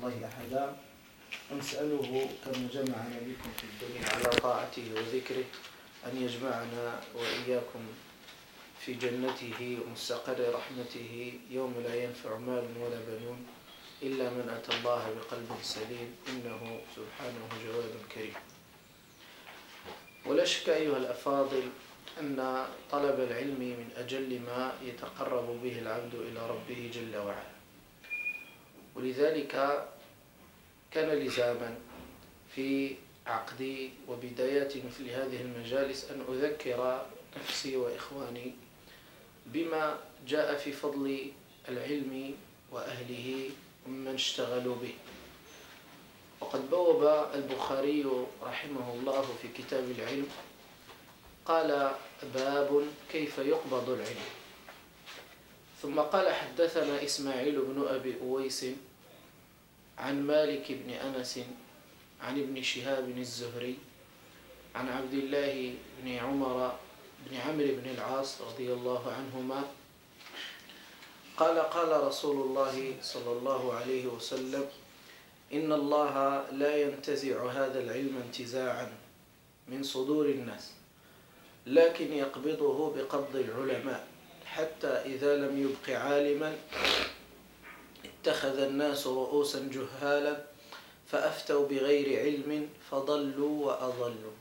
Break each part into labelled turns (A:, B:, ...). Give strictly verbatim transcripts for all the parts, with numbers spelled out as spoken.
A: الله أحدا، ونسأله كما جمعنا بكم في الدنيا على طاعته وذكره أن يجمعنا وإياكم في جنته ومستقر رحمته يوم لا ينفع مال ولا بنون إلا من أتى الله بقلب سليم إنه سبحانه جواد كريم. ولا شك أيها الأفاضل أن طلب العلم من أجل ما يتقرب به العبد إلى ربه جل وعلا، ولذلك كان لزاما في عقد وبدايات مثل هذه المجالس أن أذكر نفسي وإخواني بما جاء في فضل العلم وأهله ومن اشتغلوا به. وقد بوب البخاري رحمه الله في كتاب العلم قال: باب كيف يقبض العلم. ثم قال: حدثنا إسماعيل بن أبي أويس عن مالك بن أنس عن ابن شهاب الزهري عن عبد الله بن عمر بن عمرو بن العاص رضي الله عنهما قال: قال رسول الله صلى الله عليه وسلم: إن الله لا ينتزع هذا العلم انتزاعا من صدور الناس، لكن يقبضه بقبض العلماء، حتى إذا لم يبق عالما اتخذ الناس رؤوسا جهالا فأفتوا بغير علم فضلوا وأضلوا.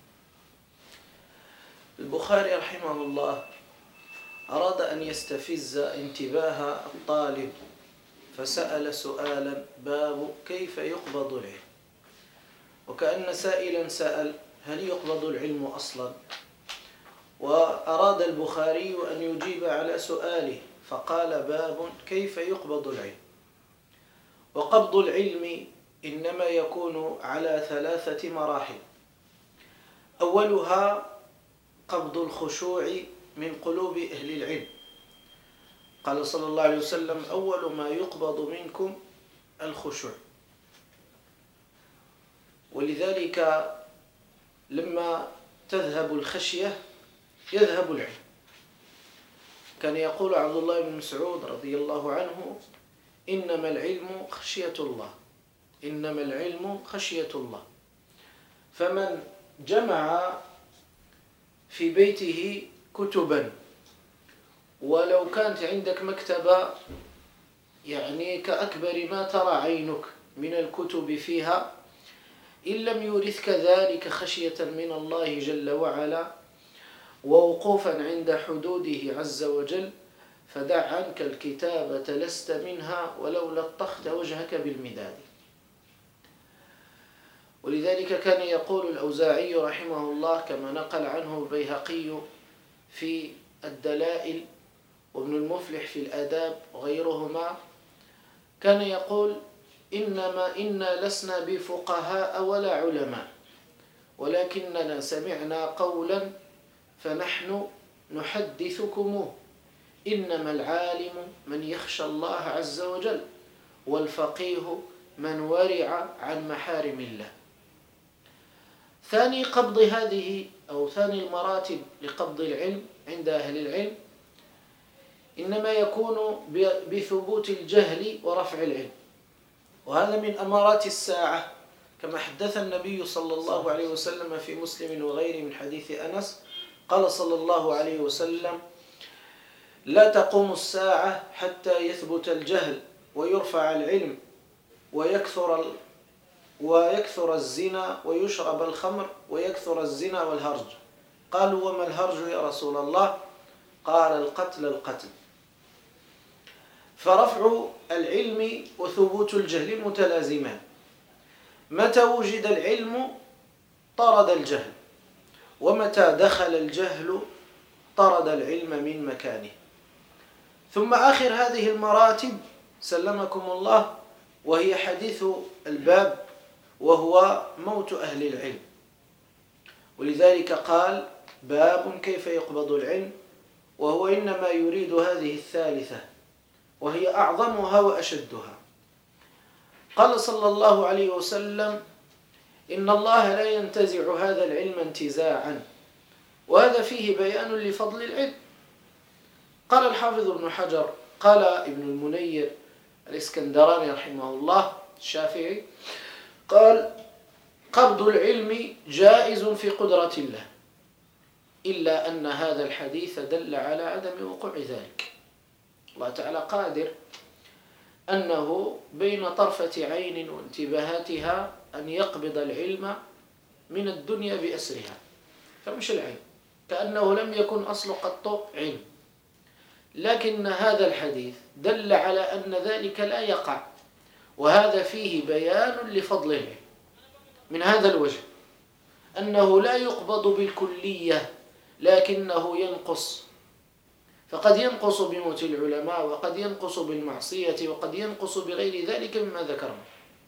A: البخاري رحمه الله أراد أن يستفز انتباه الطالب فسأل سؤالا: باب كيف يقبض العلم. وكأن سائلا سأل: هل يقبض العلم أصلا؟ وأراد البخاري أن يجيب على سؤاله فقال: باب كيف يقبض العلم. وقبض العلم إنما يكون على ثلاثة مراحل. أولها قبض الخشوع من قلوب أهل العلم. قال صلى الله عليه وسلم: أول ما يقبض منكم الخشوع. ولذلك لما تذهب الخشية يذهب العلم. كان يقول عبد الله بن مسعود رضي الله عنه: إنما العلم خشية الله، إنما العلم خشية الله. فمن جمع في بيته كتبا، ولو كانت عندك مكتبة يعني كأكبر ما ترى عينك من الكتب فيها، إن لم يورثك ذلك خشية من الله جل وعلا ووقوفا عند حدوده عز وجل، فدع عنك الكتابة لست منها ولو لطخت وجهك بالمداد. ولذلك كان يقول الأوزاعي رحمه الله كما نقل عنه البيهقي في الدلائل وابن المفلح في الآداب وغيرهما، كان يقول: إنما إنا لسنا بفقهاء ولا علماء، ولكننا سمعنا قولا فنحن نحدثكموه. إنما العالم من يخشى الله عز وجل، والفقيه من ورع عن محارم الله. ثاني قبض هذه أو ثاني المراتب لقبض العلم عند أهل العلم إنما يكون بثبوت الجهل ورفع العلم. وهذا من أمارات الساعة، كما حدث النبي صلى الله عليه وسلم في مسلم وغيره من حديث أنس قال صلى الله عليه وسلم: لا تقوم الساعة حتى يثبت الجهل ويرفع العلم ويكثر ال... ويكثر الزنا ويشرب الخمر ويكثر الزنا والهرج. قالوا: وما الهرج يا رسول الله؟ قال: القتل القتل. فرفع العلم وثبوت الجهل متلازمان. متى وجد العلم طرد الجهل، ومتى دخل الجهل طرد العلم من مكانه. ثم آخر هذه المراتب سلمكم الله وهي حديث الباب، وهو موت أهل العلم. ولذلك قال: باب كيف يقبض العلم، وهو إنما يريد هذه الثالثة وهي أعظمها وأشدها. قال صلى الله عليه وسلم: إن الله لا ينتزع هذا العلم انتزاعا. وهذا فيه بيان لفضل العلم. قال الحافظ ابن حجر، قال ابن المنير الإسكندراني رحمه الله: الشافعي قال قبض العلم جائز في قدرة الله، إلا أن هذا الحديث دل على عدم وقوع ذلك. الله تعالى قادر أنه بين طرفة عين وانتباهاتها أن يقبض العلم من الدنيا بأسرها، فمش العلم، كأنه لم يكن أصل قط علم. لكن هذا الحديث دل على أن ذلك لا يقع، وهذا فيه بيان لفضل العلم من هذا الوجه، أنه لا يقبض بالكلية لكنه ينقص، فقد ينقص بموت العلماء، وقد ينقص بالمعصية، وقد ينقص بغير ذلك مما ذكرنا.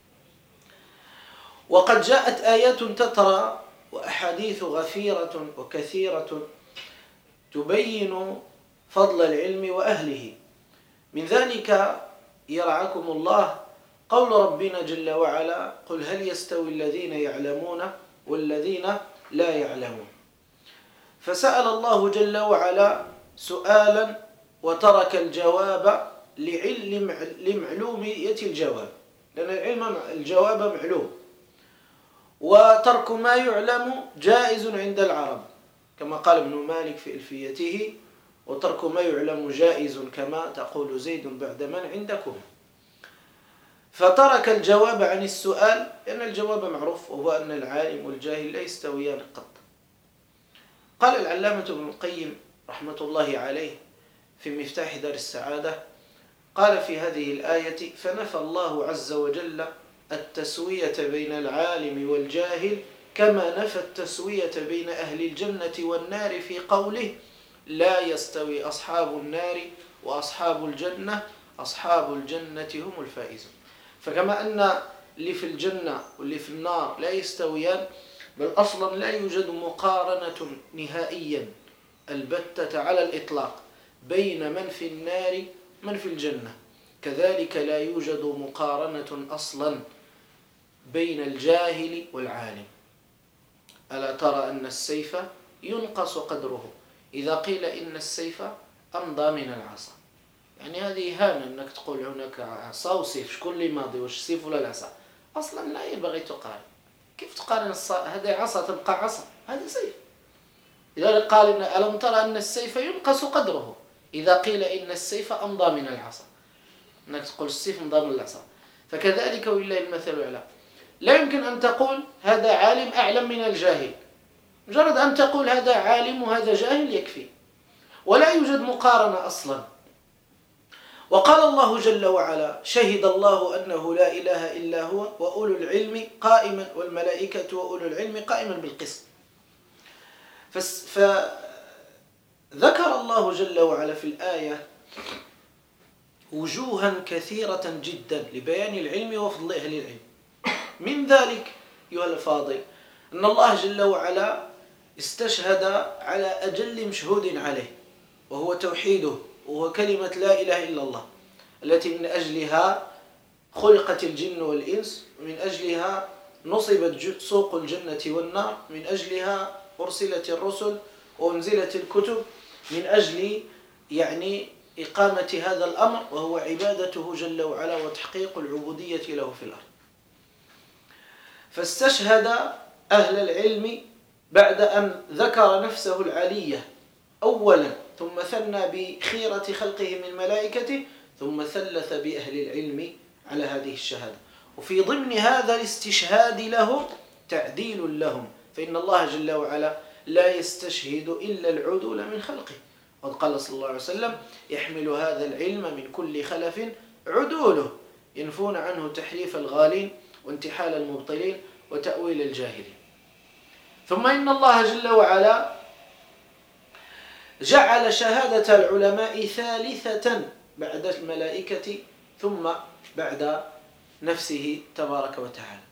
A: وقد جاءت آيات تترى وأحاديث غفيرة وكثيرة تبين فضل العلم وأهله. من ذلك يرعاكم الله قول ربنا جل وعلا: قل هل يستوي الذين يعلمون والذين لا يعلمون. فسأل الله جل وعلا سؤالا وترك الجواب لمعلومية الجواب، لأن العلم الجواب معلوم، وترك ما يعلم جائز عند العرب كما قال ابن مالك في ألفيته: وترك ما يعلم جائز كما تقول زيد بعد من عندكم. فترك الجواب عن السؤال لأن الجواب معروف، وهو أن العالم والجاهل لا يستويان قط. قال العلامة ابن القيم رحمة الله عليه في مفتاح دار السعادة، قال في هذه الآية: فنفى الله عز وجل التسوية بين العالم والجاهل كما نفى التسوية بين أهل الجنة والنار في قوله: لا يستوي أصحاب النار وأصحاب الجنة أصحاب الجنة هم الفائزون. فكما أن اللي في الجنة واللي في النار لا يستويان، بل أصلا لا يوجد مقارنة نهائيا البتة على الإطلاق بين من في النار من في الجنة، كذلك لا يوجد مقارنة أصلا بين الجاهل والعالم. ألا ترى أن السيف ينقص قدره إذا قيل إن السيف أمضى من العصا؟ يعني هذه إهانة أنك تقول هناك عصا وسيف، شكون اللي ماضي، واش السيف ولا العصا؟ أصلا لا ينبغي تقارن. كيف تقارن هذه عصا تبقى عصا، هذا سيف. لذلك قال إن ألم ترى أن السيف ينقص قدره إذا قيل إن السيف أمضى من العصا، أنك تقول السيف أمضى من العصا. فكذلك ولله المثل الأعلى، لا يمكن أن تقول هذا عالم أعلم من الجاهل، مجرد أن تقول هذا عالم وهذا جاهل يكفي، ولا يوجد مقارنة أصلا. وقال الله جل وعلا: شهد الله أنه لا إله إلا هو وأولو العلم قائما والملائكة وأولو العلم قائما بالقسط. فذكر الله جل وعلا في الآية وجوها كثيرة جدا لبيان العلم وفضل أهل العلم. من ذلك أيها الفاضل أن الله جل وعلا استشهد على أجل مشهود عليه، وهو توحيده، وهو كلمة لا إله إلا الله، التي من أجلها خلقت الجن والإنس، من أجلها نصبت سوق الجنة والنار، من أجلها أرسلت الرسل وأنزلت الكتب، من أجل يعني إقامة هذا الأمر، وهو عبادته جل وعلا وتحقيق العبودية له في الأرض. فاستشهد أهل العلم بعد أن ذكر نفسه العلية أولا، ثم ثنى بخيرة خلقه من ملائكته، ثم ثلث بأهل العلم على هذه الشهادة. وفي ضمن هذا الاستشهاد له تعديل لهم، فإن الله جل وعلا لا يستشهد إلا العدول من خلقه، قد قال صلى الله عليه وسلم: يحمل هذا العلم من كل خلف عدوله ينفون عنه تحريف الغالين وانتحال المبطلين وتأويل الجاهلين. ثم إن الله جل وعلا جعل شهادة العلماء ثالثة بعد الملائكة ثم بعد نفسه تبارك وتعالى.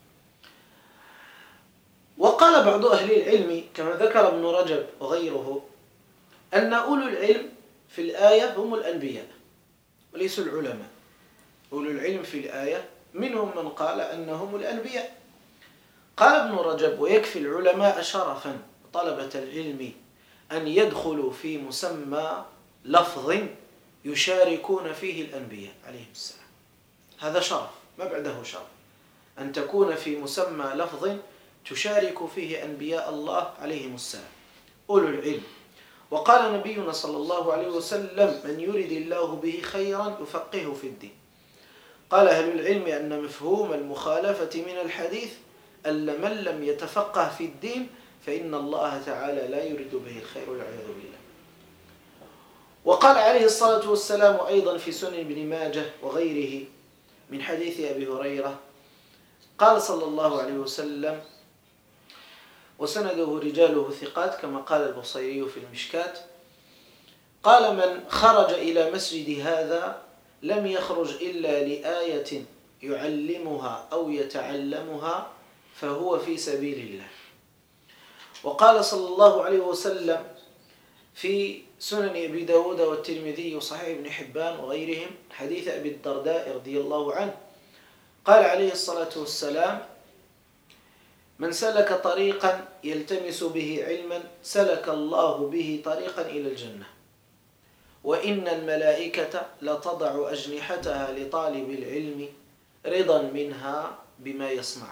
A: وقال بعض أهل العلم كما ذكر ابن رجب وغيره أن أولو العلم في الآية هم الأنبياء وليسوا العلماء. أولو العلم في الآية منهم من قال أنهم الأنبياء. قال ابن رجب: ويكفي العلماء شرفا طلبة العلم أن يدخلوا في مسمى لفظ يشاركون فيه الأنبياء عليهم السلام. هذا شرف ما بعده شرف، أن تكون في مسمى لفظ تشارك فيه أنبياء الله عليهم السلام أولو العلم. وقال نبينا صلى الله عليه وسلم: من يرد الله به خيرا يفقهه في الدين. قال أهل العلم أن مفهوم المخالفة من الحديث أن من لم يتفقه في الدين فإن الله تعالى لا يرد به الخير والعياذ بالله. وقال عليه الصلاة والسلام أيضا في سنن ابن ماجه وغيره من حديث أبي هريرة قال صلى الله عليه وسلم، وسنده رجاله ثقات كما قال البصيري في المشكات، قال: من خرج إلى مسجد هذا لم يخرج إلا لآية يعلمها أو يتعلمها فهو في سبيل الله. وقال صلى الله عليه وسلم في سنن أبي داود والترمذي وصحيح ابن حبان وغيرهم حديث أبي الدرداء رضي الله عنه قال عليه الصلاة والسلام: من سلك طريقا يلتمس به علما سلك الله به طريقا إلى الجنة، وإن الملائكة لتضع أجنحتها لطالب العلم رضا منها بما يصنع،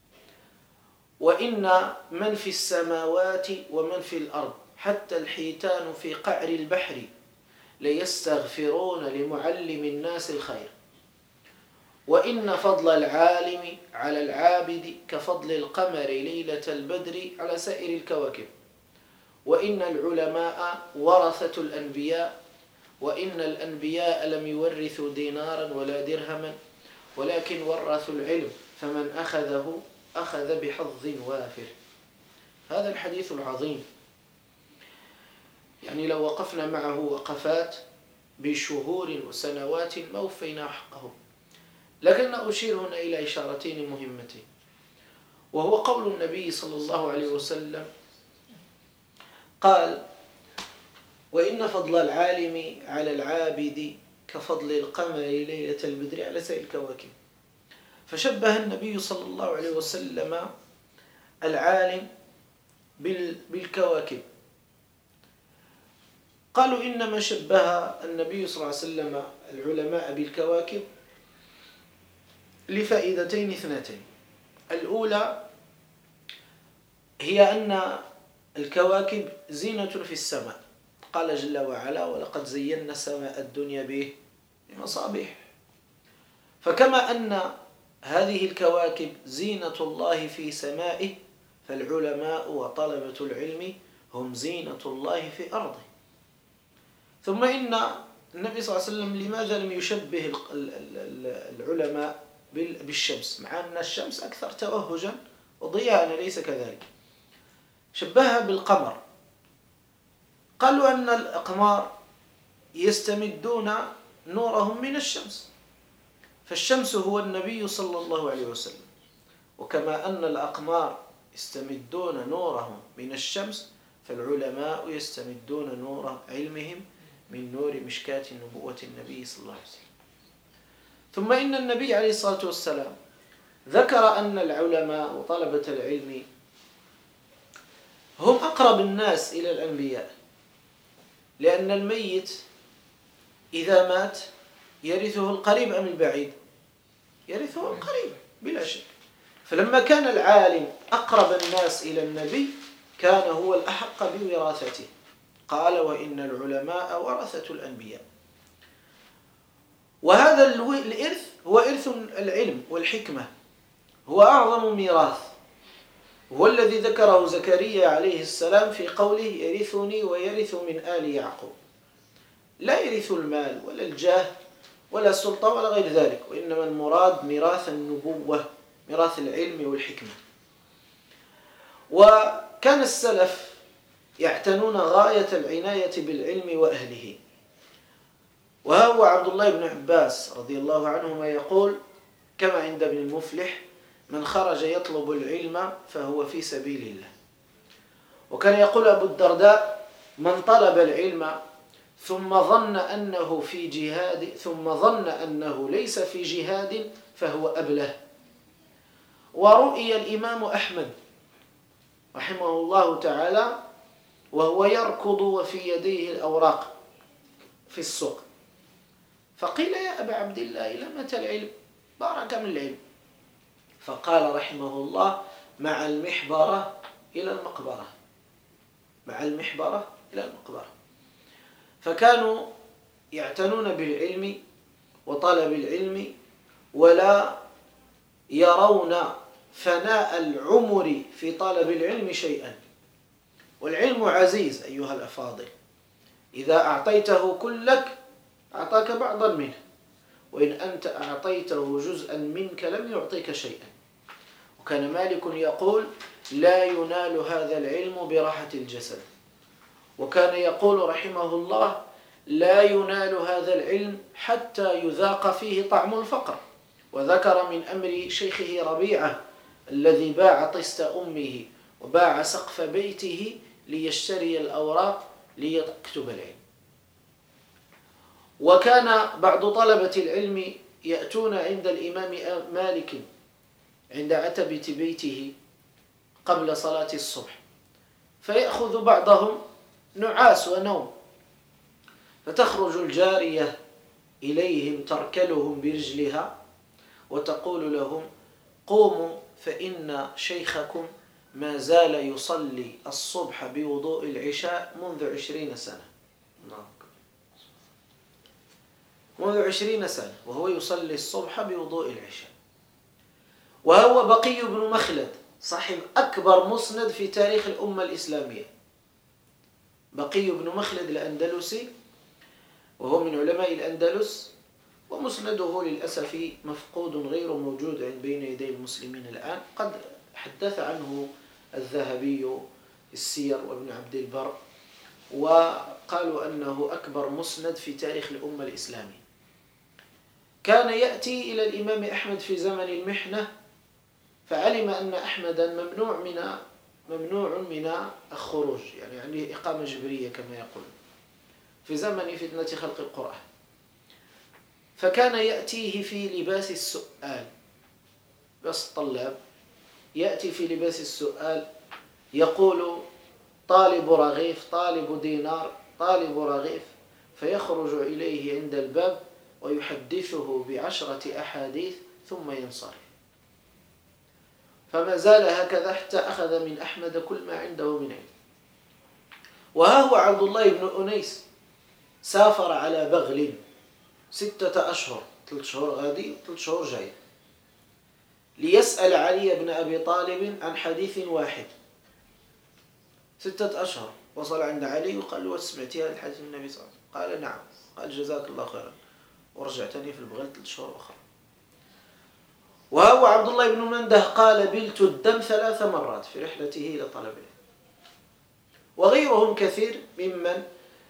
A: وإن من في السماوات ومن في الأرض حتى الحيتان في قعر البحر ليستغفرون لمعلم الناس الخير، وإن فضل العالم على العابد كفضل القمر ليلة البدر على سائر الكواكب، وإن العلماء ورثة الأنبياء، وإن الأنبياء لم يورثوا دينارا ولا درهما ولكن ورثوا العلم فمن أخذه أخذ بحظ وافر. هذا الحديث العظيم يعني لو وقفنا معه وقفات بشهور وسنوات ما وفينا حقه، لكن أشير هنا إلى إشارتين مهمتين، وهو قول النبي صلى الله عليه وسلم قال: وإن فضل العالم على العابد كفضل القمر ليلة البدر على سائر الكواكب. فشبه النبي صلى الله عليه وسلم العالم بالكواكب. قالوا إنما شبه النبي صلى الله عليه وسلم العلماء بالكواكب لفائدتين اثنتين. الأولى هي أن الكواكب زينة في السماء، قال جل وعلا: ولقد زينا السماء الدنيا به بمصابيح. فكما أن هذه الكواكب زينة الله في سمائه، فالعلماء وطلبة العلم هم زينة الله في أرضه. ثم إن النبي صلى الله عليه وسلم لماذا لم يشبه العلماء بالشمس، مع أن الشمس أكثر توهجا وضياء ليس كذلك؟ شبهها بالقمر. قالوا أن الأقمار يستمدون نورهم من الشمس، فالشمس هو النبي صلى الله عليه وسلم، وكما أن الأقمار يستمدون نورهم من الشمس فالعلماء يستمدون نور علمهم من نور مشكاة نبوة النبي صلى الله عليه وسلم. ثم إن النبي عليه الصلاة والسلام ذكر أن العلماء وطلبة العلم هم أقرب الناس إلى الأنبياء، لأن الميت إذا مات يرثه القريب أم البعيد؟ يرثه القريب بلا شك. فلما كان العالم أقرب الناس إلى النبي كان هو الأحق بوراثته. قال: وإن العلماء ورثة الأنبياء. وهذا الإرث هو إرث العلم والحكمة، هو أعظم ميراث، هو الذي ذكره زكريا عليه السلام في قوله: يرثني ويرث من آل يعقوب. لا يرث المال ولا الجاه ولا السلطة ولا غير ذلك، وإنما المراد ميراث النبوة، ميراث العلم والحكمة. وكان السلف يعتنون غاية العناية بالعلم وأهله. وهو عبد الله بن عباس رضي الله عنهما يقول كما عند ابن المفلح: من خرج يطلب العلم فهو في سبيل الله. وكان يقول أبو الدرداء: من طلب العلم ثم ظن أنه في جهاد ثم ظن أنه ليس في جهاد فهو أبله. ورؤي الإمام أحمد رحمه الله تعالى وهو يركض وفي يديه الأوراق في السوق، فقيل: يا أبا عبد الله إلى متى العلم؟ بارك من العلم. فقال رحمه الله: مع المحبرة إلى المقبرة، مع المحبرة إلى المقبرة. فكانوا يعتنون بالعلم وطلب العلم، ولا يرون فناء العمر في طلب العلم شيئا. والعلم عزيز أيها الأفاضل، إذا أعطيته كلك أعطاك بعضا منه، وإن أنت أعطيته جزءا منك لم يعطيك شيئا. وكان مالك يقول: لا ينال هذا العلم براحة الجسد. وكان يقول رحمه الله: لا ينال هذا العلم حتى يذاق فيه طعم الفقر. وذكر من أمر شيخه ربيعة الذي باع طست أمه وباع سقف بيته ليشتري الأوراق ليكتب العلم. وكان بعض طلبة العلم يأتون عند الإمام مالك عند عتبة بيته قبل صلاة الصبح، فيأخذ بعضهم نعاس ونوم، فتخرج الجارية إليهم تركلهم برجلها وتقول لهم: قوموا فإن شيخكم ما زال يصلي الصبح بوضوء العشاء منذ عشرين سنة. منذ عشرين سنة وهو يصلي الصبح بوضوء العشاء. وهو بقي بن مخلد صاحب أكبر مسند في تاريخ الأمة الإسلامية. بقي بن مخلد الأندلسي، وهو من علماء الأندلس، ومسنده للأسف مفقود غير موجود بين يدي المسلمين الآن. قد حدث عنه الذهبي السير وابن عبد البر، وقالوا أنه أكبر مسند في تاريخ الأمة الإسلامية. كان يأتي إلى الإمام أحمد في زمن المحنة، فعلم أن أحمدا ممنوع من ممنوع من الخروج، يعني عليه إقامة جبرية كما يقول، في زمن فتنة خلق القرآن. فكان يأتيه في لباس السؤال، بس طلاب يأتي في لباس السؤال يقول: طالب رغيف، طالب دينار، طالب رغيف. فيخرج إليه عند الباب ويحدثه بعشرة أحاديث ثم ينصرف. فما زال هكذا حتى أخذ من أحمد كل ما عنده من علم. وها هو عبد الله بن أنيس سافر على بغل ستة أشهر، ثلاث شهور غادي وثلاث شهور جاي، ليسأل علي بن أبي طالب عن حديث واحد. ستة أشهر وصل عند علي وقال له: سمعتي هذا الحديث من النبي صلى الله عليه وسلم؟ قال: نعم. قال: جزاك الله خيرا. ورجعتني في البغل ثلاث شهور أخرى. وهو عبد الله بن منده قال: بلت الدم ثلاث مرات في رحلته إلى طلب العلم. وغيرهم كثير ممن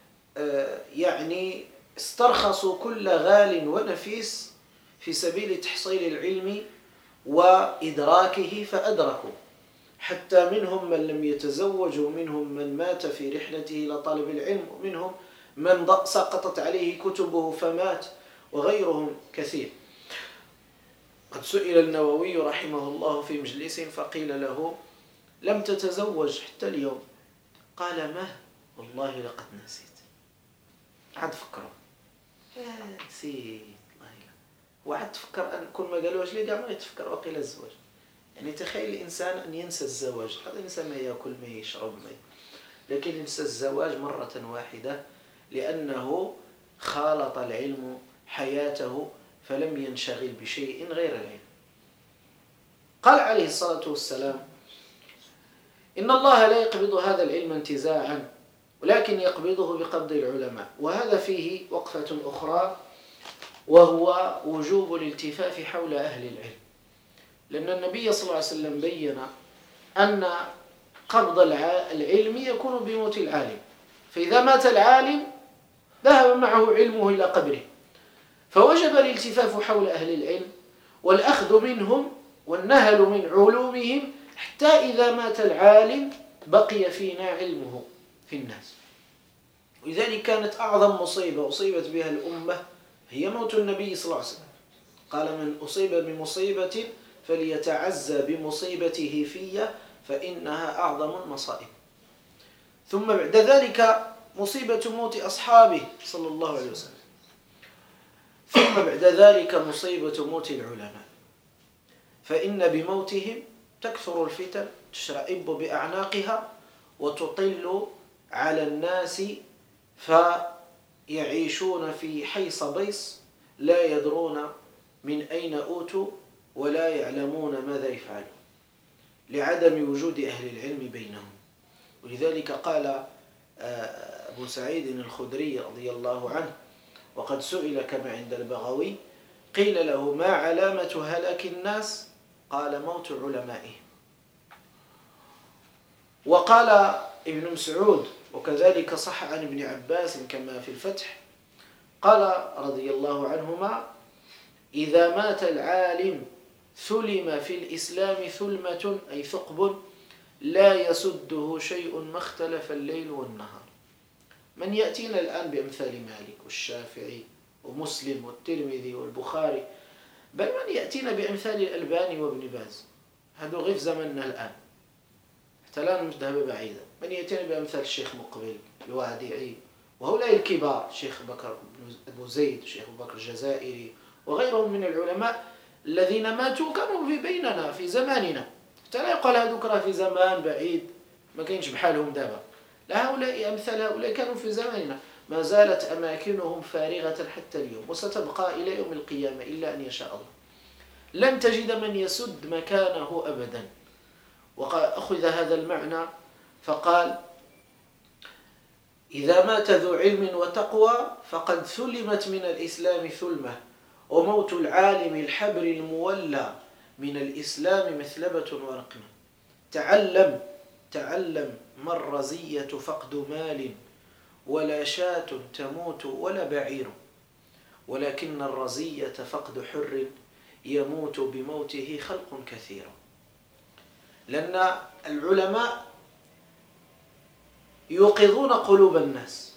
A: يعني استرخصوا كل غال ونفيس في سبيل تحصيل العلم وإدراكه فأدركوا، حتى منهم من لم يتزوج، ومنهم من مات في رحلته إلى طلب العلم، ومنهم من سقطت عليه كتبه فمات، وغيرهم كثير. قد سئل النووي رحمه الله في مجلس فقيل له: لم تتزوج حتى اليوم؟ قال: ما والله لقد نسيت. عاد فكروا نسيت والله، وعاد تفكر أن كل ما قالوش لي قام يتفكر وقيل الزواج. يعني تخيل الإنسان أن ينسى الزواج، هذا الإنسان ما يأكل ما يشرب ما، لكن ينسى الزواج مرة واحدة لأنه خالط العلم حياته فلم ينشغل بشيء غير العلم. قال عليه الصلاة والسلام: إن الله لا يقبض هذا العلم انتزاعا، ولكن يقبضه بقبض العلماء. وهذا فيه وقفة أخرى، وهو وجوب الالتفاف حول أهل العلم، لأن النبي صلى الله عليه وسلم بين أن قبض العلم يكون بموت العالم، فإذا مات العالم ذهب معه علمه إلى قبره، فوجب الالتفاف حول أهل العلم والأخذ منهم والنهل من علومهم، حتى إذا مات العالم بقي فينا علمه في الناس. ولذلك كانت أعظم مصيبة أصيبت بها الأمة هي موت النبي صلى الله عليه وسلم. قال: من أصيب بمصيبة فليتعزى بمصيبته في فإنها أعظم المصائب. ثم بعد ذلك مصيبة موت أصحابه صلى الله عليه وسلم، ثم بعد ذلك مصيبة موت العلماء. فإن بموتهم تكثر الفتن تشرئب بأعناقها وتطل على الناس فيعيشون في حيص بيص لا يدرون من أين أوتوا ولا يعلمون ماذا يفعلون لعدم وجود أهل العلم بينهم. ولذلك قال أبو سعيد الخدري رضي الله عنه وقد سئل كما عند البغوي قيل له ما علامة هلاك الناس؟ قال موت علمائهم. وقال ابن مسعود وكذلك صح عن ابن عباس كما في الفتح قال رضي الله عنهما إذا مات العالم ثلم في الإسلام ثلمة أي ثقب لا يسده شيء ما اختلف الليل والنهار. من يأتينا الآن بأمثال مالك والشافعي ومسلم والترمذي والبخاري، بل من يأتينا بأمثال الألباني وابن باز، هذا غير في زمننا الآن حتى لا نذهب بعيدا. من يأتينا بأمثال الشيخ مقبل الوادعي وهؤلاء الكبار، الشيخ بكر أبو زيد، الشيخ بكر الجزائري وغيرهم من العلماء الذين ماتوا كانوا في بيننا في زماننا، حتى لا يقال هذوك راه في زمان بعيد ما كاينش بحالهم دابا. لا، هؤلاء أمثال هؤلاء كانوا في زماننا، ما زالت أماكنهم فارغة حتى اليوم وستبقى إلى يوم القيامة إلا أن يشاء الله. لن تجد من يسد مكانه أبدا. وأخذ هذا المعنى فقال إذا مات ذو علم وتقوى فقد ثلمت من الإسلام ثلمة، وموت العالم الحبر المولى من الإسلام مثلبة ورقمة. تعلم تعلم ما الرزية فقد مال ولا شاة تموت ولا بعير، ولكن الرزية فقد حر يموت بموته خلق كثير. لأن العلماء يوقظون قلوب الناس،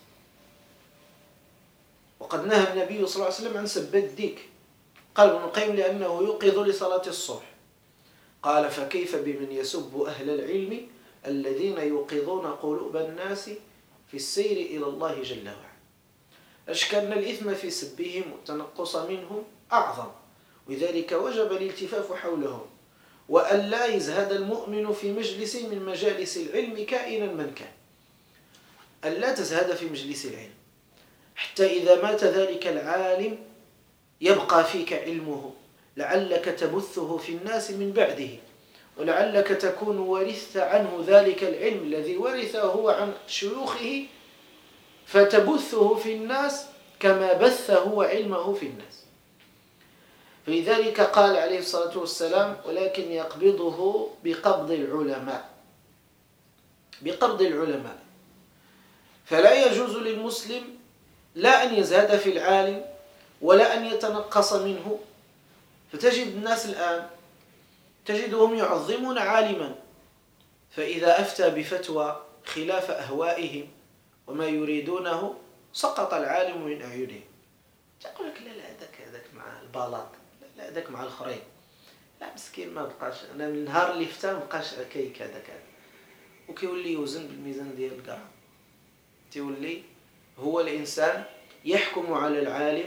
A: وقد نهى النبي صلى الله عليه وسلم عن سب الديك. قال ابن القيم لأنه يوقظ لصلاة الصبح. قال فكيف بمن يسب أهل العلم الذين يوقظون قلوب الناس في السير إلى الله جل وعلا. أشكلنا الإثم في سبهم والتنقص منهم أعظم، ولذلك وجب الالتفاف حولهم، وأن لا يزهد المؤمن في مجلس من مجالس العلم كائنا من كان. أن لا تزهد في مجلس العلم حتى إذا مات ذلك العالم يبقى فيك علمه، لعلك تبثه في الناس من بعده، ولعلك تكون ورثت عنه ذلك العلم الذي ورثه هو عن شيوخه، فتبثه في الناس كما بث هو علمه في الناس. فلذلك قال عليه الصلاة والسلام ولكن يقبضه بقبض العلماء، بقبض العلماء. فلا يجوز للمسلم لا أن يزهد في العالم ولا أن يتنقص منه. فتجد الناس الآن تجدهم يعظمون عالما، فإذا أفتى بفتوى خلاف أهوائهم وما يريدونه سقط العالم من أعينهم. تقول لك لا لا هذاك هذاك مع البلاط، لا هذاك مع الآخرين، لا مسكين ما بقاش. أنا من النهار اللي فتى ما بقاش كيك هذاك هذا، وكيولي يوزن بالميزان ديال الكاع. تيولي هو الإنسان يحكم على العالم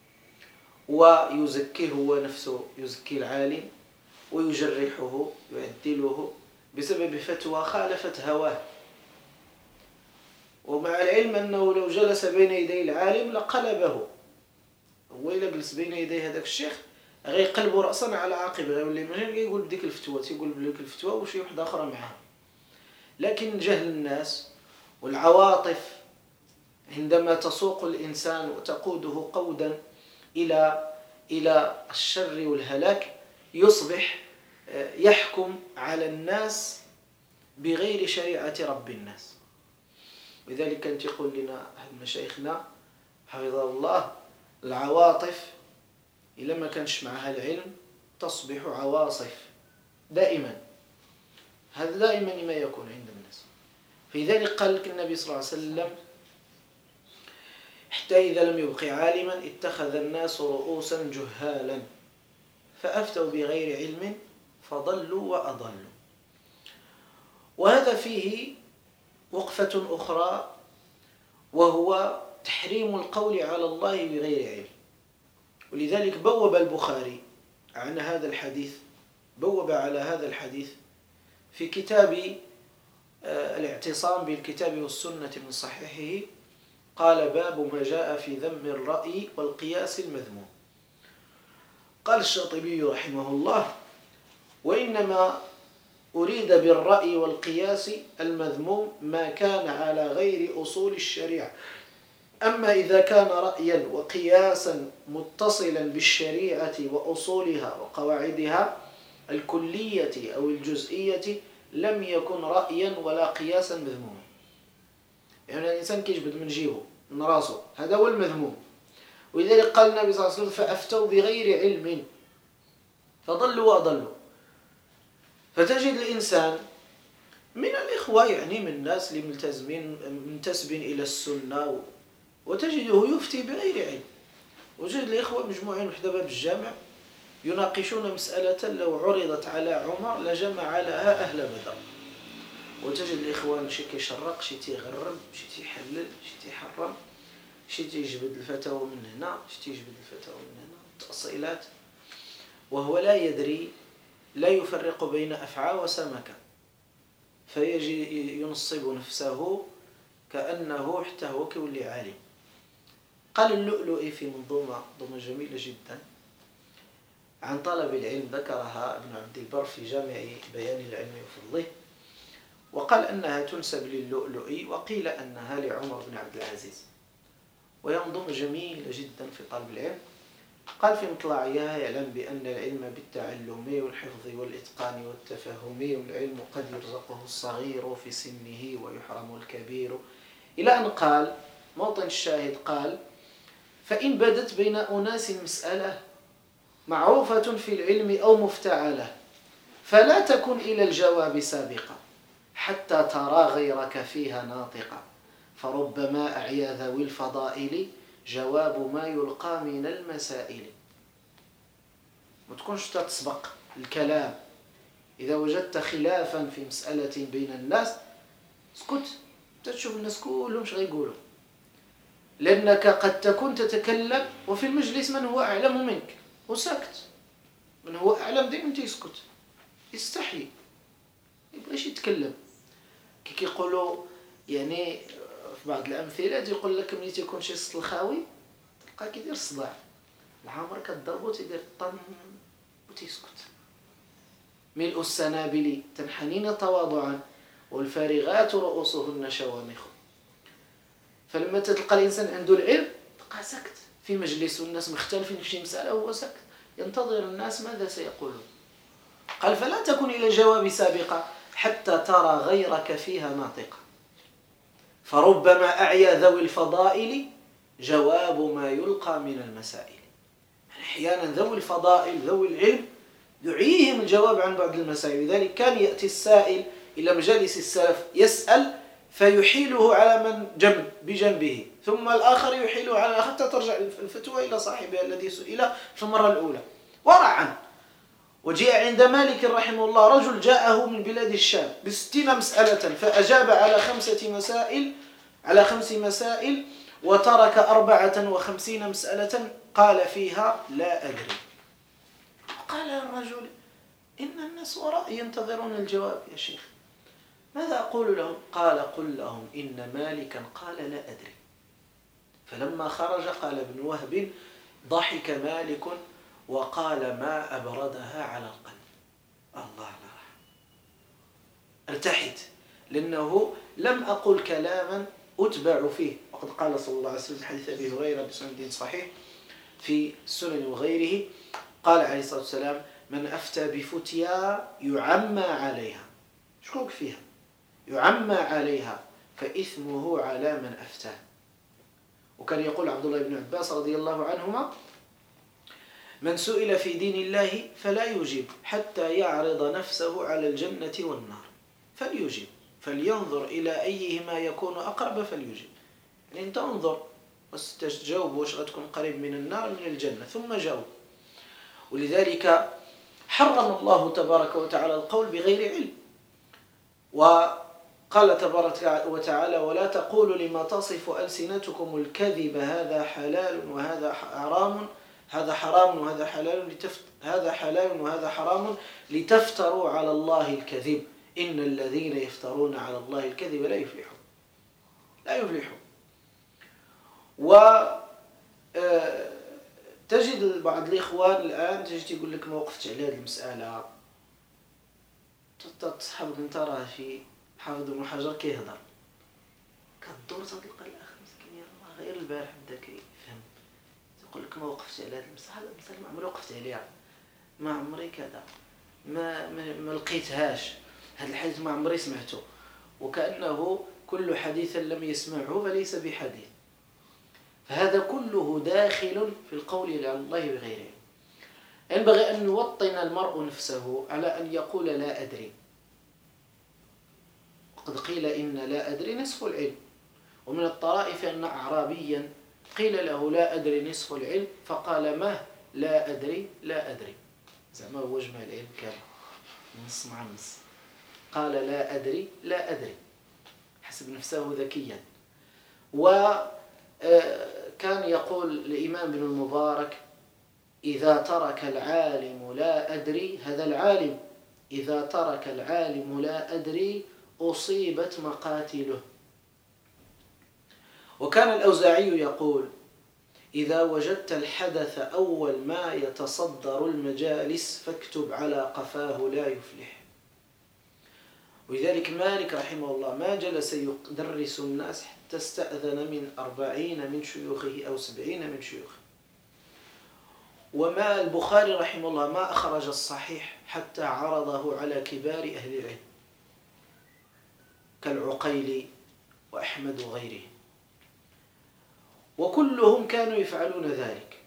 A: ويزكيه هو نفسه، يزكي العالم ويجرحه يعدله بسبب فتوى خالفت هواه، ومع العلم أنه لو جلس بين يدي العالم لقلبه. هو إلا جلس بين يدي هذاك الشيخ غيقلبوا رأسا على عاقبه، غيولي ماشي يقول بديك الفتوى، تيقول بديك الفتوى وشي وحده أخرى معها. لكن جهل الناس والعواطف عندما تسوق الإنسان وتقوده قودا إلى إلى الشر والهلاك يصبح يحكم على الناس بغير شريعة رب الناس. لذلك كانت يقول لنا أحد مشايخنا حفظه الله العواطف إلا ما كانش معها العلم تصبح عواصف دائما. هذا دائما ما يكون عند الناس. فلذلك قال لك النبي صلى الله عليه وسلم حتى إذا لم يبق عالما اتخذ الناس رؤوسا جهالا فأفتوا بغير علم فضلوا وأضلوا. وهذا فيه وقفة أخرى، وهو تحريم القول على الله بغير علم. ولذلك بوب البخاري عن هذا الحديث بوب على هذا الحديث في كتاب الاعتصام بالكتاب والسنة من صحيحه، قال: باب ما جاء في ذم الرأي والقياس المذموم. قال الشاطبي رحمه الله: وإنما أريد بالرأي والقياس المذموم ما كان على غير أصول الشريعة، أما إذا كان رأيا وقياسا متصلا بالشريعة وأصولها وقواعدها الكلية أو الجزئية لم يكن رأيا ولا قياسا مذموما. يعني الإنسان كيجبد من جيبه من راسه، هذا هو المذموم. ولذلك قال النبي صلى الله عليه وسلم: فأفتوا بغير علم فضلوا وأضلوا. فتجد الإنسان من الإخوة، يعني من الناس اللي ملتزمين منتسبين إلى السنة، وتجده يفتي بغير علم. وجد الإخوة مجموعين وحده باب الجامع يناقشون مسألة لو عرضت على عمر لجمع لها أهل بدر. وتجد الإخوان شي كيشرق، شي تيغرب، شي تيحلل، شي تيحرم، شي تيجبد الفتاوى من هنا، شي تيجبد الفتاوى من هنا، تأصيلات، وهو لا يدري، لا يفرق بين أفعى وسمكة، فيجي ينصب نفسه كأنه حتى هو كيولي عالم. قال اللؤلؤي في منظومة منظومة جميلة جدا عن طلب العلم، ذكرها ابن عبد البر في جامع بيان العلم وفضله، وقال أنها تنسب للؤلؤي، وقيل أنها لعمر بن عبد العزيز، وهي منظومة جميلة جدا في طلب العلم. قال في مطلعها: يعلم بأن العلم بالتعلم والحفظ والإتقان والتفهم، والعلم قد يرزقه الصغير في سنه ويحرم الكبير، إلى أن قال موطن الشاهد، قال: فإن بدت بين أناس مسألة معروفة في العلم أو مفتعلة فلا تكن إلى الجواب سابقة حتى ترى غيرك فيها ناطقة، فربما أعيا ذوي الفضائل جواب ما يلقى من المسائل. ما تكونش تسبق الكلام. إذا وجدت خلافا في مسألة بين الناس اسكت، تشوف الناس كلهم اش غيقولوا، لأنك قد تكون تتكلم وفي المجلس من هو أعلم منك وسكت، من هو أعلم دائما تيسكت، يستحي، يبغيش يتكلم. كي كيقولوا يعني في بعض الأمثلة يقول لك ملي تيكون شي صوت الخاوي تلقاه كيدير الصداع، العامر كتضربو تيدير طن وتيسكت. ملء السنابل تنحنين تواضعا والفارغات رؤوسهن شوامخ. فلما تلقى الإنسان عنده العلم تلقاه سكت في مجلس والناس مختلفين في شي مسألة وهو سكت ينتظر الناس ماذا سيقولون. قال: فلا تكن إلى الجواب سابقة حتى ترى غيرك فيها ناطقة، فربما أعيا ذوي الفضائل جواب ما يلقى من المسائل. يعني أحيانا ذوي الفضائل ذوي العلم يعيهم الجواب عن بعض المسائل. لذلك كان يأتي السائل إلى مجالس السلف يسأل فيحيله على من جنب بجنبه، ثم الآخر يحيله على حتى ترجع الفتوى إلى صاحبها الذي سئل في المرة الأولى ورع عنه. وجاء عند مالك رحمه الله رجل جاءه من بلاد الشام بستين مسألة فأجاب على خمسة مسائل على خمس مسائل وترك أربعة وخمسين مسألة قال فيها لا أدري. قال الرجل: إن الناس وراء ينتظرون الجواب يا شيخ، ماذا أقول لهم؟ قال: قل لهم إن مالكا قال لا أدري. فلما خرج قال ابن وهب: ضحك مالك وقال: ما أبردها على القلب. الله الله، ارتحت، لأنه لم أقل كلاما أتبع فيه. وقد قال صلى الله عليه وسلم حديث أبي هريرة بسند صحيح في السنن وغيره، قال عليه الصلاة والسلام: من أفتى بفتيا يعمى عليها، شكوك فيها، يعمى عليها فإثمه على من أفتاه. وكان يقول عبد الله بن عباس رضي الله عنهما: من سئل في دين الله فلا يجيب حتى يعرض نفسه على الجنة والنار فليجيب، فلينظر إلى أيهما يكون أقرب فليجيب. يعني أنت انظر بس تجاوب واش غتكون قريب من النار من الجنة ثم جاوب. ولذلك حرم الله تبارك وتعالى القول بغير علم، وقال تبارك وتعالى: ولا تقولوا لما تصف ألسنتكم الكذب هذا حلال وهذا حرام هذا حرام وهذا حلال لتفت... هذا حلال وهذا حرام لتفتروا على الله الكذب إن الذين يفترون على الله الكذب لا يفلحون لا يفلحون. وتجد بعض الإخوان الآن تجد يقول لك ما وقفتش على هذه المسألة، تصحبك انت راه في حافظ بن حجر كيهضر كدور تلقى الأخ مسكين يا الله غير البارح بدا كيفهم يقول لك ما وقفتش على هذه المسألة، هذه المسألة ما عمري وقفت عليها، ما عمري كذا، ما ما, ما لقيتهاش، هذا الحديث ما عمري سمعته، وكأنه كل حديث لم يسمعه فليس بحديث. فهذا كله داخل في القول على الله بغيره. ينبغي أن يوطن المرء نفسه على أن يقول لا أدري، وقد قيل إن لا أدري نصف العلم. ومن الطرائف أن أعرابيا قيل له لا أدري نصف العلم فقال ما لا أدري لا أدري، زعما هو جمع العلم كامل نص مع نص، قال لا أدري لا أدري حسب نفسه ذكيا. وكان يقول الإمام ابن المبارك إذا ترك العالم لا أدري، هذا العالم إذا ترك العالم لا أدري أصيبت مقاتله. وكان الأوزاعي يقول إذا وجدت الحدث أول ما يتصدر المجالس فاكتب على قفاه لا يفلح. ولذلك مالك رحمه الله ما جلس يدرس الناس حتى استأذن من أربعين من شيوخه أو سبعين من شيوخه. وما البخاري رحمه الله ما أخرج الصحيح حتى عرضه على كبار أهل العلم كالعقيلي وأحمد وغيره، وكلهم كانوا يفعلون ذلك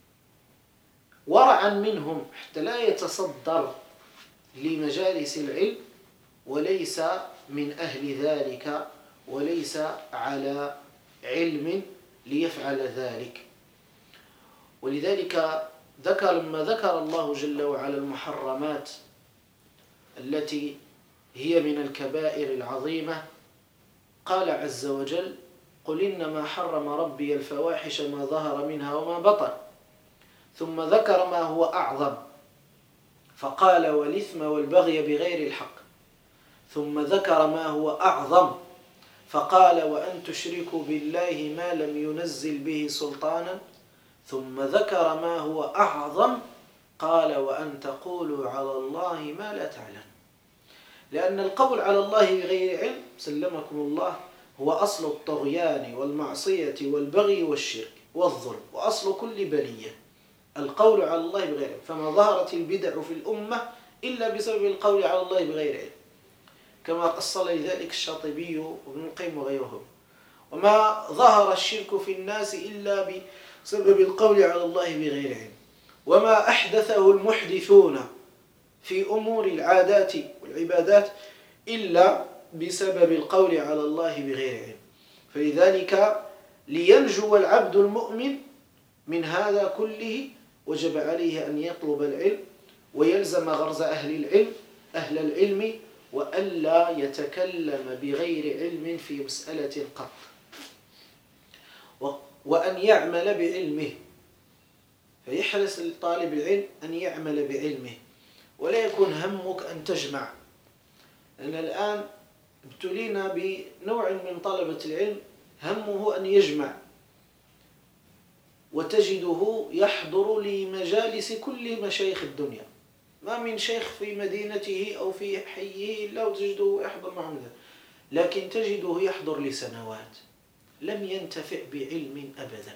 A: ورعا منهم حتى لا يتصدر لمجالس العلم وليس من أهل ذلك وليس على علم ليفعل ذلك. ولذلك ذكر لما ذكر الله جل وعلا المحرمات التي هي من الكبائر العظيمة قال عز وجل قل إنما حرم ربي الفواحش ما ظهر منها وما بطن، ثم ذكر ما هو أعظم فقال والإثم والبغي بغير الحق، ثم ذكر ما هو أعظم فقال وأن تشركوا بالله ما لم ينزل به سلطانا، ثم ذكر ما هو أعظم قال وأن تقولوا على الله ما لا تعلم. لأن القول على الله بغير علم سلمكم الله هو أصل الطغيان والمعصية والبغي والشرك والظلم، وأصل كل بلية القول على الله بغير علم. فما ظهرت البدع في الأمة إلا بسبب القول على الله بغير علم، كما قص لذلك الشاطبي وابن القيم وغيرهم. وما ظهر الشرك في الناس إلا بسبب القول على الله بغير علم. وما أحدثه المحدثون في أمور العادات والعبادات إلا بسبب القول على الله بغير علم. فلذلك لينجو العبد المؤمن من هذا كله وجب عليه أن يطلب العلم ويلزم غرز أهل العلم أهل العلم وألا يتكلم بغير علم في مسألة قط، وأن يعمل بعلمه. فيحرص طالب العلم أن يعمل بعلمه ولا يكون همك أن تجمع. لأن الآن ابتلينا بنوع من طلبة العلم همه أن يجمع، وتجده يحضر لمجالس كل مشايخ الدنيا، ما من شيخ في مدينته أو في حيه إلا وتجده يحضر معهم ذلك، لكن تجده يحضر لسنوات لم ينتفع بعلم أبدا،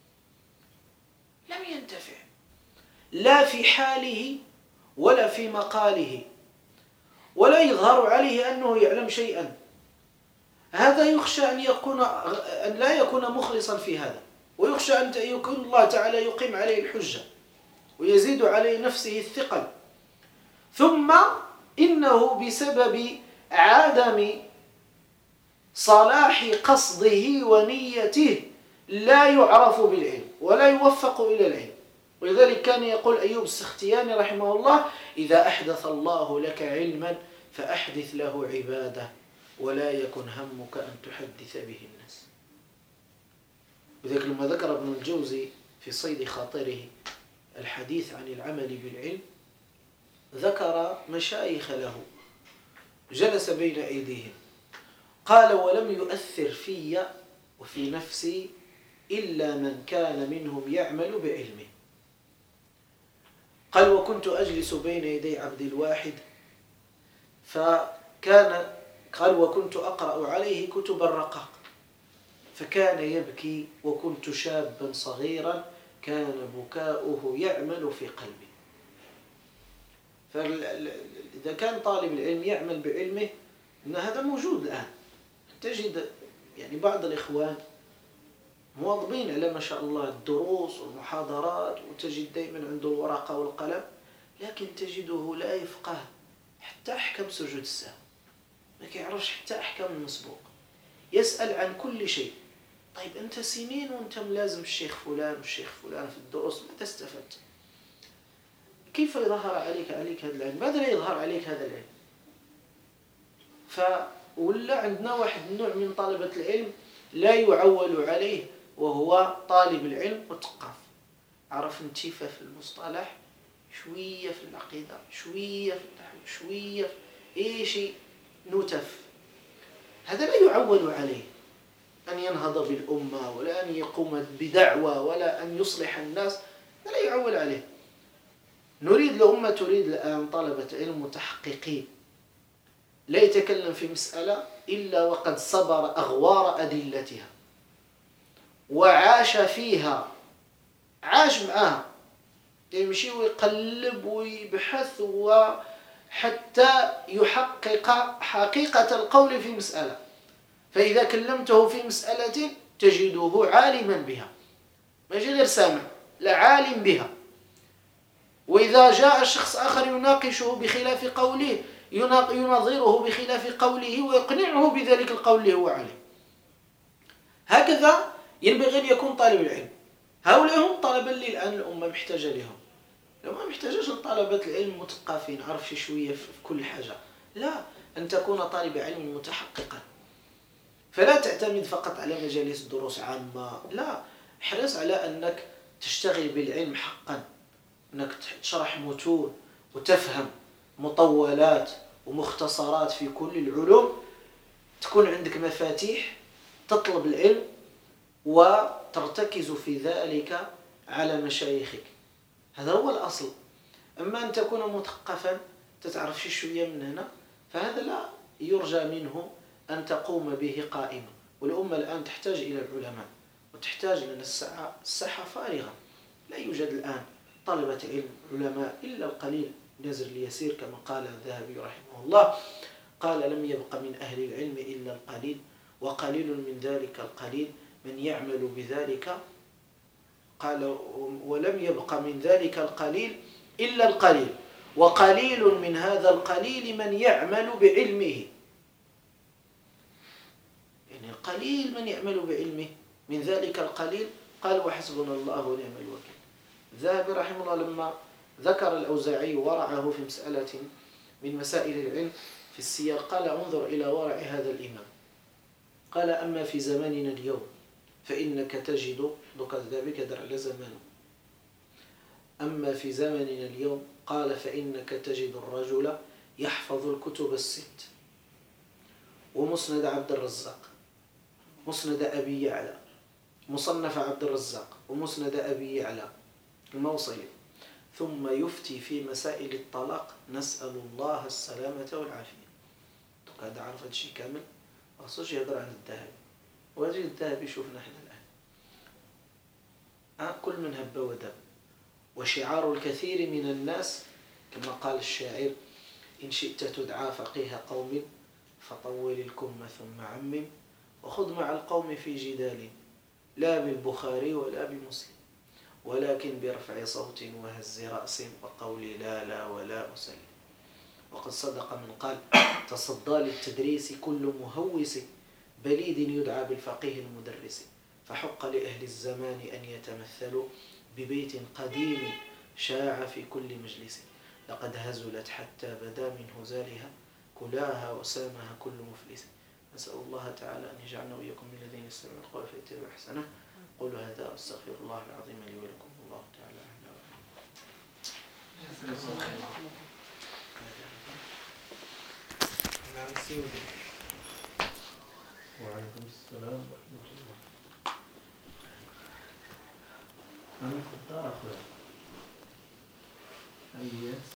A: لم ينتفع لا في حاله ولا في مقاله، ولا يظهر عليه أنه يعلم شيئا. هذا يخشى أن يكون أن لا يكون مخلصا في هذا، ويخشى أن يكون الله تعالى يقيم عليه الحجة ويزيد عليه نفسه الثقل. ثم إنه بسبب عدم صلاح قصده ونيته لا يعرف بالعلم ولا يوفق إلى العلم. ولذلك كان يقول أيوب السختياني رحمه الله إذا أحدث الله لك علما فأحدث له عبادة ولا يكن همك أن تحدث به الناس. وذلك لما ذكر ابن الجوزي في صيد خاطره الحديث عن العمل بالعلم ذكر مشايخ له جلس بين أيديهم، قال: ولم يؤثر في وفي نفسي إلا من كان منهم يعمل بعلمه. قال: وكنت أجلس بين يدي عبد الواحد فكان قال: وكنت أقرأ عليه كتب الرقاق فكان يبكي، وكنت شابا صغيرا كان بكاؤه يعمل في قلبي. فإذا كان طالب العلم يعمل بعلمه، إن هذا موجود الآن. تجد يعني بعض الإخوان مواظبين على ما شاء الله الدروس والمحاضرات، وتجد دائما عنده الورقة والقلم، لكن تجده لا يفقه حتى أحكام سجود السهو، ما كيعرفش حتى أحكام المسبوق، يسأل عن كل شيء. طيب أنت سنين وأنت ملازم الشيخ فلان والشيخ فلان في الدروس، ماذا استفدت؟ كيف يظهر عليك عليك هذا العلم؟ ماذا لا يظهر عليك هذا العلم؟ فولا عندنا واحد النوع من طلبة العلم لا يعول عليه، وهو طالب العلم مثقف، عرف انتفى في المصطلح، شوية في العقيدة، شوية في النحو، شوية في أي شيء نتف. هذا لا يعول عليه أن ينهض بالأمة، ولا أن يقوم بدعوة، ولا أن يصلح الناس، لا يعول عليه. نريد الأمة تريد الآن طلبة علم متحققين، لا يتكلم في مسألة إلا وقد صبر أغوار أدلتها وعاش فيها، عاش معها، يمشي ويقلب ويبحث وحتى يحقق حقيقة القول في مسألة. فإذا كلمته في مسألة تجده عالما بها، ما يجي غير سامع، لا عالم بها. وإذا جاء شخص آخر يناقشه بخلاف قوله ينظره بخلاف قوله ويقنعه بذلك القول اللي هو عليه. هكذا ينبغي أن يكون طالب العلم. هؤلاء هم طلبة اللي الآن الأمة محتاجة لهم. لو ما محتاجش لطلبة العلم مثقفين عرف شوية في كل حاجة، لا، أن تكون طالب علم متحققا. فلا تعتمد فقط على مجالس دروس عامة، لا، احرص على أنك تشتغل بالعلم حقا، أنك تشرح متون وتفهم مطولات ومختصرات في كل العلوم، تكون عندك مفاتيح تطلب العلم وترتكز في ذلك على مشايخك. هذا هو الأصل. أما أن تكون مثقفا تتعرف شي شوية من هنا، فهذا لا يرجى منه أن تقوم به قائمة. والأمة الآن تحتاج إلى العلماء، وتحتاج لأن الساحة الساحة فارغة، لا يوجد الآن طلبة علم علماء إلا القليل نزل ليسير، كما قال الذهبي رحمه الله، قال: لم يبق من أهل العلم إلا القليل، وقليل من ذلك القليل من يعمل بذلك. قال: ولم يبق من ذلك القليل إلا القليل، وقليل من هذا القليل من يعمل بعلمه. يعني القليل من يعمل بعلمه، من ذلك القليل قال: وحسبنا الله ونعم الوكيل. الذهبي رحمه الله لما ذكر الأوزاعي ورعه في مسألة من مسائل العلم في السياق، قال: انظر إلى ورع هذا الإمام. قال: أما في زماننا اليوم فإنك تجد دوكا الذهبي كدر على زمانه، أما في زماننا اليوم قال: فإنك تجد الرجل يحفظ الكتب الست، ومسند عبد الرزاق، مسند أبي يعلى، مصنف عبد الرزاق، ومسند أبي يعلى الموصلي، ثم يفتي في مسائل الطلاق، نسأل الله السلامة والعافية. هذا عرف هذا الشيء كامل، وخصوص يهضر عن الذهبي، وهذا الذهبي يشوفنا احنا الآن آه كل من هب ودب. وشعار الكثير من الناس كما قال الشاعر: إن شئت تدعى فقيه قوم فطول الكم ثم عمم، وخذ مع القوم في جدال لا بالبخاري ولا بمسلم، ولكن برفع صوت وهز رأس وقول لا لا ولا أسلم. وقد صدق من قال: تصدى للتدريس كل مهوس بليد يدعى بالفقيه المدرس، فحق لأهل الزمان أن يتمثلوا ببيت قديم شاع في كل مجلس، لقد هزلت حتى بدا من هزالها كلاها وسامها كل مفلس. نسأل الله تعالى أن يجعلنا وإياكم من الذين يستمعون القول فيتبعون أحسنه. قولوا هذا، أستغفر الله العظيم لي ولكم، والله تعالى أعلم. وعليكم السلام ورحمة الله. أنا كنت أخذ أي